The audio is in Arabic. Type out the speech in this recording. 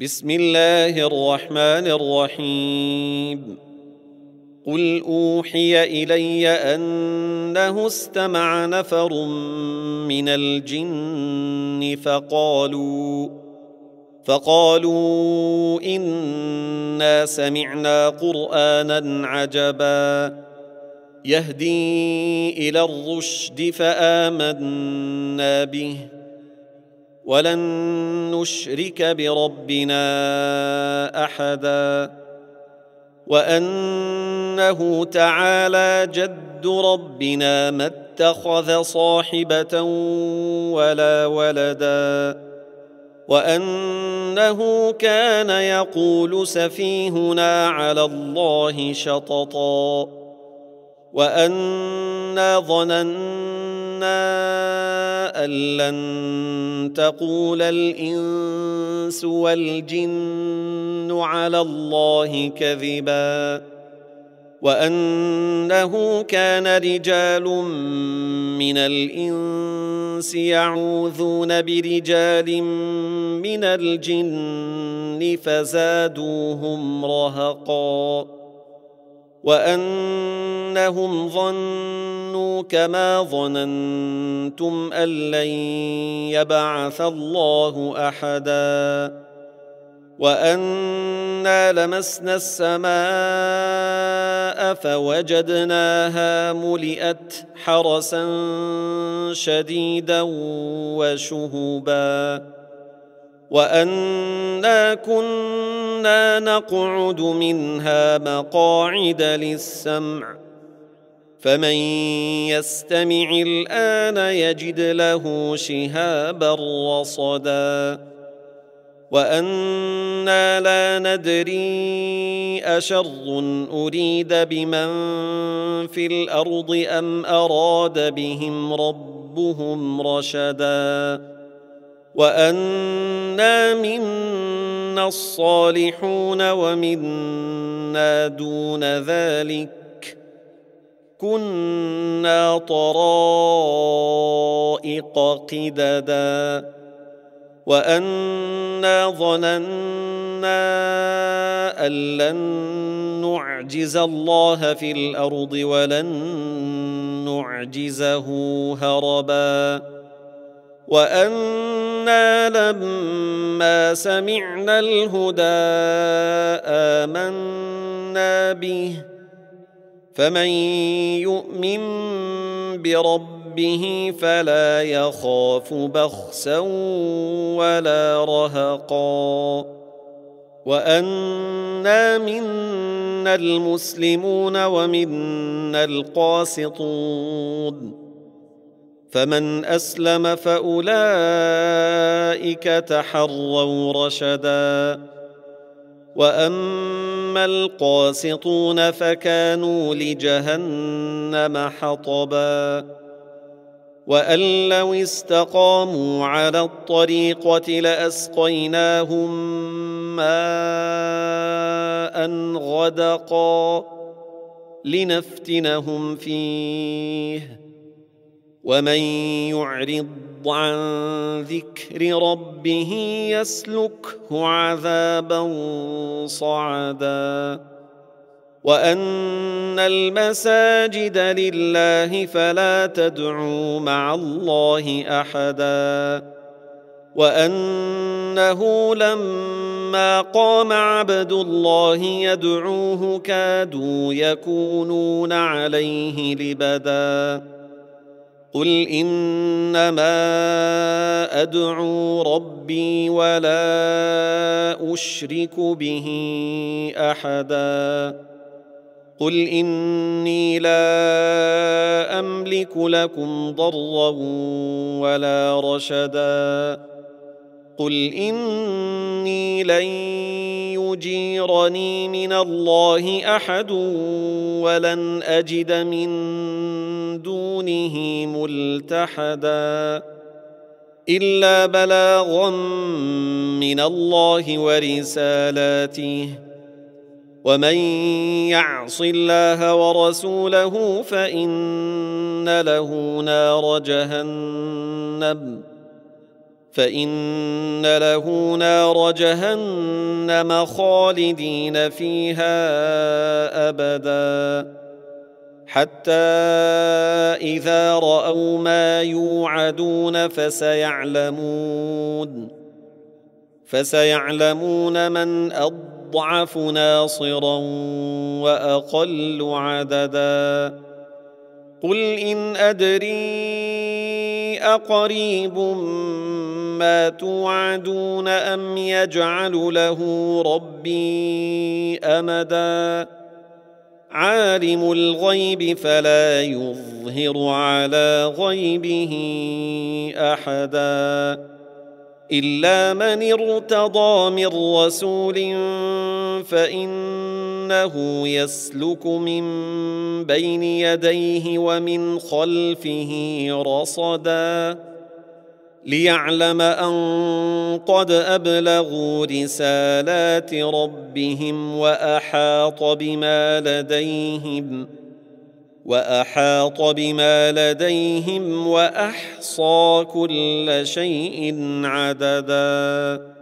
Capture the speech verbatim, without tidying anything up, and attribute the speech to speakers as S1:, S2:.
S1: بسم الله الرحمن الرحيم. قل أوحي إلي أنه استمع نفر من الجن فقالوا فقالوا إنا سمعنا قرآنا عجبا يهدي إلى الرشد فآمنا به ولن نشرك بربنا أحدا وأنه تعالى جد ربنا ما اتخذ صاحبة ولا ولدا وأنه كان يقول سفيهنا على الله شططا وأنا ظننا أن لن تقول الإنس والجن على الله كذبا وأنه كان رجال من الإنس يعوذون برجال من الجن فزادوهم رهقا وأنهم ظنوا كما ظننتم أن لن يبعث الله أحدا وأنا لمسنا السماء فوجدناها ملئت حرسا شديدا وشهبا وأنا كنا نقعد منها مقاعد للسمع فمن يستمع الآن يجد له شهابا رصدا وأنا لا ندري أشر أريد بمن في الأرض أم أراد بهم ربهم رشدا وأنا منا الصالحون ومنا دون ذلك كنا طرائق قددا وأنا ظننا أن لن نعجز الله في الأرض ولن نعجزه هربا وأنا لما سمعنا الهدى آمنا به فمن يؤمن بربه فلا يخاف بخسا ولا رهقا وأنا منا المسلمون ومنا القاسطون فمن أسلم فأولئك تحروا رشدا وأما القاسطون فكانوا لجهنم حطبا وأن لو استقاموا على الطريقة لأسقيناهم ماء غدقا لنفتنهم فيه ومن يعرض عن ذكر ربه يسلكه عذابا صعدا وأن المساجد لله فلا تدعوا مع الله أحدا وأنه لما قام عبد الله يدعوه كادوا يكونون عليه لبدا قل إنما أدعو ربي ولا أشرك به أحدا قل إني لا أملك لكم ضرا ولا رشدا قل إني لن يجيرني من الله أحد ولن أجد من دونه ملتحدا إلا بلاغا من الله ورسالاته ومن يعص الله ورسوله فإن له نار جهنم فإن له نار جهنم خالدين فيها أبدا حتى إذا رأوا ما يوعدون فسيعلمون فسيعلمون من أضعف ناصرا وأقل عددا قل إن أدري أقريب ما توعدون أم يجعل له ربي أمدا عالم الغيب فلا يظهر على غيبه أحدا إلا من ارتضى من رسول فإنه يسلك من بين يديه ومن خلفه رصدا ليعلم أن قد أبلغوا رسالات ربهم وأحاط بما لديهم وأحاط بما لديهم وأحصى كل شيء عددا.